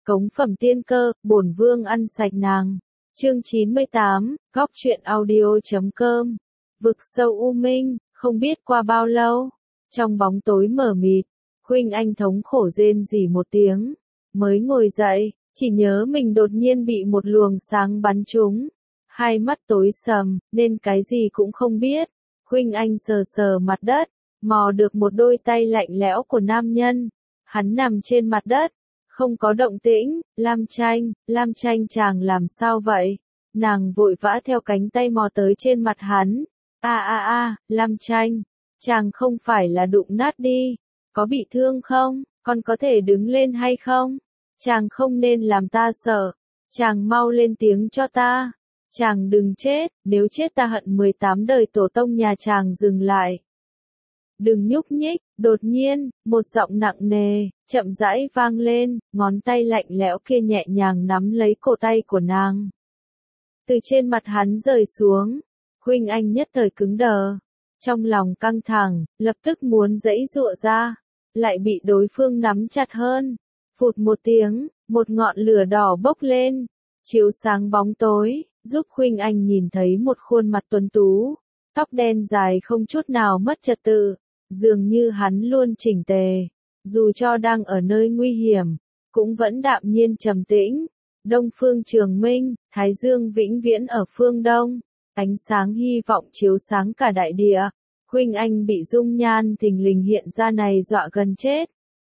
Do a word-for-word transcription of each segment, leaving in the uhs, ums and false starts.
Cống phẩm tiên cơ, bổn vương ăn sạch nàng. Chương chín mươi tám, góc truyện audio chấm com. Vực sâu u minh, không biết qua bao lâu, trong bóng tối mờ mịt, Khuynh Anh thống khổ rên rỉ một tiếng, mới ngồi dậy, chỉ nhớ mình đột nhiên bị một luồng sáng bắn trúng, hai mắt tối sầm, nên cái gì cũng không biết. Khuynh Anh sờ sờ mặt đất, mò được một đôi tay lạnh lẽo của nam nhân, hắn nằm trên mặt đất, không có động tĩnh. Lam Tranh, Lam Tranh chàng làm sao vậy? Nàng vội vã theo cánh tay mò tới trên mặt hắn. A a a, Lam Tranh, chàng không phải là đụng nát đi, có bị thương không, con có thể đứng lên hay không? Chàng không nên làm ta sợ, chàng mau lên tiếng cho ta, chàng đừng chết, nếu chết ta hận mười tám đời tổ tông nhà chàng. Dừng lại. Đừng nhúc nhích. Đột nhiên, một giọng nặng nề, chậm rãi vang lên, ngón tay lạnh lẽo kia nhẹ nhàng nắm lấy cổ tay của nàng. Từ trên mặt hắn rời xuống, Khuynh Anh nhất thời cứng đờ, trong lòng căng thẳng, lập tức muốn giãy giụa ra, lại bị đối phương nắm chặt hơn. Phụt một tiếng, một ngọn lửa đỏ bốc lên, chiếu sáng bóng tối, giúp Khuynh Anh nhìn thấy một khuôn mặt tuấn tú, tóc đen dài không chút nào mất trật tự. Dường như hắn luôn chỉnh tề, dù cho đang ở nơi nguy hiểm, cũng vẫn đạm nhiên trầm tĩnh. Đông Phương Trường Minh, Thái Dương vĩnh viễn ở phương Đông, ánh sáng hy vọng chiếu sáng cả đại địa. Khuynh Anh bị dung nhan thình lình hiện ra này dọa gần chết.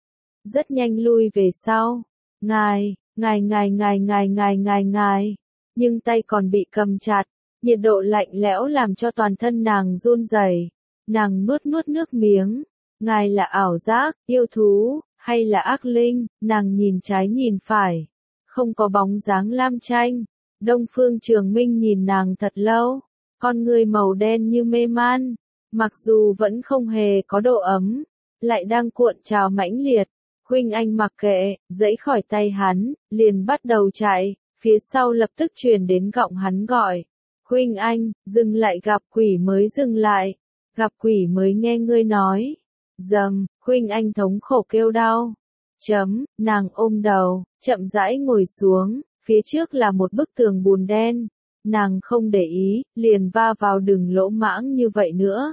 Rất nhanh lui về sau. Ngài, ngài ngài ngài ngài ngài ngài ngài, nhưng tay còn bị cầm chặt, nhiệt độ lạnh lẽo làm cho toàn thân nàng run rẩy. Nàng nuốt nuốt nước miếng. Ngài là ảo giác, yêu thú, hay là ác linh? Nàng nhìn trái nhìn phải, không có bóng dáng Lam Tranh. Đông Phương Trường Minh nhìn nàng thật lâu, con người màu đen như mê man, mặc dù vẫn không hề có độ ấm, lại đang cuộn trào mãnh liệt. Khuynh Anh mặc kệ, giãy khỏi tay hắn, liền bắt đầu chạy, phía sau lập tức truyền đến giọng hắn gọi. Khuynh Anh, dừng lại. Gặp quỷ mới dừng lại. Gặp quỷ mới nghe ngươi nói. Dầm, Khuynh Anh thống khổ kêu đau. Chấm, nàng ôm đầu, chậm rãi ngồi xuống, phía trước là một bức tường bùn đen. Nàng không để ý, liền va vào. Đừng lỗ mãng như vậy nữa.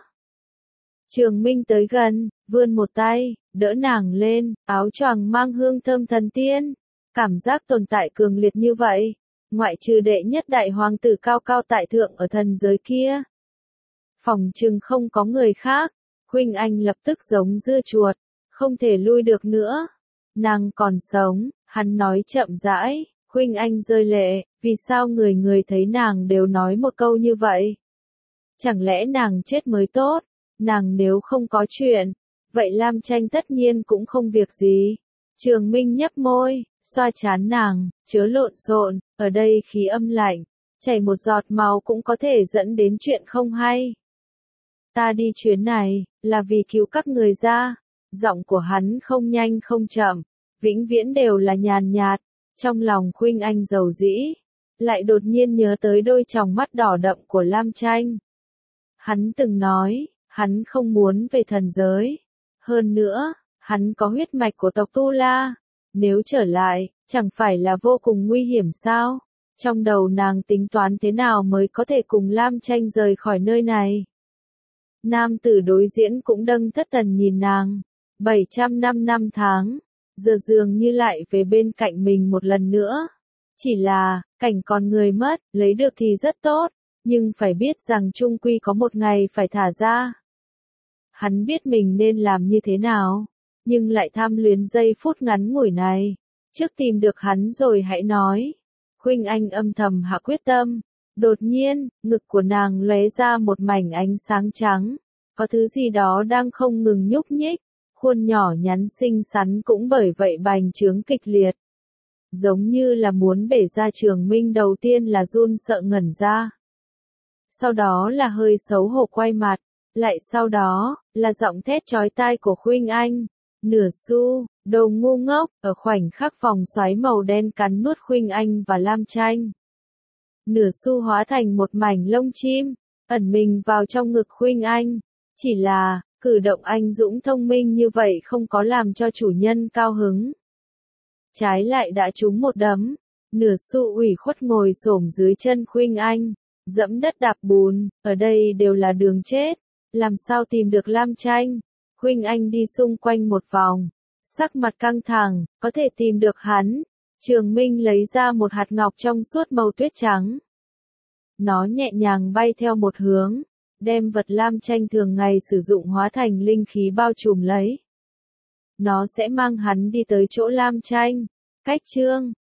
Trường Minh tới gần, vươn một tay, đỡ nàng lên, áo choàng mang hương thơm thần tiên. Cảm giác tồn tại cường liệt như vậy, ngoại trừ đệ nhất đại hoàng tử cao cao tại thượng ở thần giới kia, phỏng chừng không có người khác. Khuynh Anh lập tức giống dưa chuột, không thể lui được nữa. Nàng còn sống, hắn nói chậm rãi. Khuynh Anh rơi lệ, vì sao người người thấy nàng đều nói một câu như vậy? Chẳng lẽ nàng chết mới tốt? Nàng nếu không có chuyện, vậy Lam Tranh tất nhiên cũng không việc gì. Trường Minh nhấp môi, xoa trán nàng, chớ lộn xộn, ở đây khí âm lạnh, chảy một giọt máu cũng có thể dẫn đến chuyện không hay. Ta đi chuyến này, là vì cứu các người ra. Giọng của hắn không nhanh không chậm, vĩnh viễn đều là nhàn nhạt. Trong lòng Khuynh Anh dầu dĩ, lại đột nhiên nhớ tới đôi tròng mắt đỏ đậm của Lam Tranh. Hắn từng nói, hắn không muốn về thần giới. Hơn nữa, hắn có huyết mạch của tộc Tu La. Nếu trở lại, chẳng phải là vô cùng nguy hiểm sao? Trong đầu nàng tính toán thế nào mới có thể cùng Lam Tranh rời khỏi nơi này. Nam tử đối diễn cũng đâng thất thần nhìn nàng. bảy trăm năm năm tháng, giờ dường như lại về bên cạnh mình một lần nữa. Chỉ là, cảnh còn người mất, lấy được thì rất tốt, nhưng phải biết rằng chung quy có một ngày phải thả ra. Hắn biết mình nên làm như thế nào, nhưng lại tham luyến giây phút ngắn ngủi này. Trước tìm được hắn rồi hãy nói. Khuynh Anh âm thầm hạ quyết tâm. Đột nhiên, ngực của nàng lóe ra một mảnh ánh sáng trắng. Có thứ gì đó đang không ngừng nhúc nhích. Khuôn nhỏ nhắn xinh xắn cũng bởi vậy bành trướng kịch liệt. Giống như là muốn bể ra. Trường Minh đầu tiên là run sợ ngẩn ra. Sau đó là hơi xấu hổ quay mặt. Lại sau đó, là giọng thét chói tai của Khuynh Anh. Nửa xu, đồ ngu ngốc, ở khoảnh khắc vòng xoáy màu đen cắn nuốt Khuynh Anh và Lam Tranh. Nửa xu hóa thành một mảnh lông chim, ẩn mình vào trong ngực Khuynh Anh. Chỉ là, cử động anh dũng thông minh như vậy không có làm cho chủ nhân cao hứng. trái lại đã trúng một đấm. Nửa xu ủy khuất ngồi xổm dưới chân Khuynh Anh, dẫm đất đạp bùn, ở đây đều là đường chết, làm sao tìm được Lam Tranh. Khuynh Anh đi xung quanh một vòng, sắc mặt căng thẳng, có thể tìm được hắn. Trường Minh lấy ra một hạt ngọc trong suốt màu tuyết trắng. Nó nhẹ nhàng bay theo một hướng, đem vật Lam Tranh thường ngày sử dụng hóa thành linh khí bao trùm lấy. Nó sẽ mang hắn đi tới chỗ Lam Tranh. Cách chương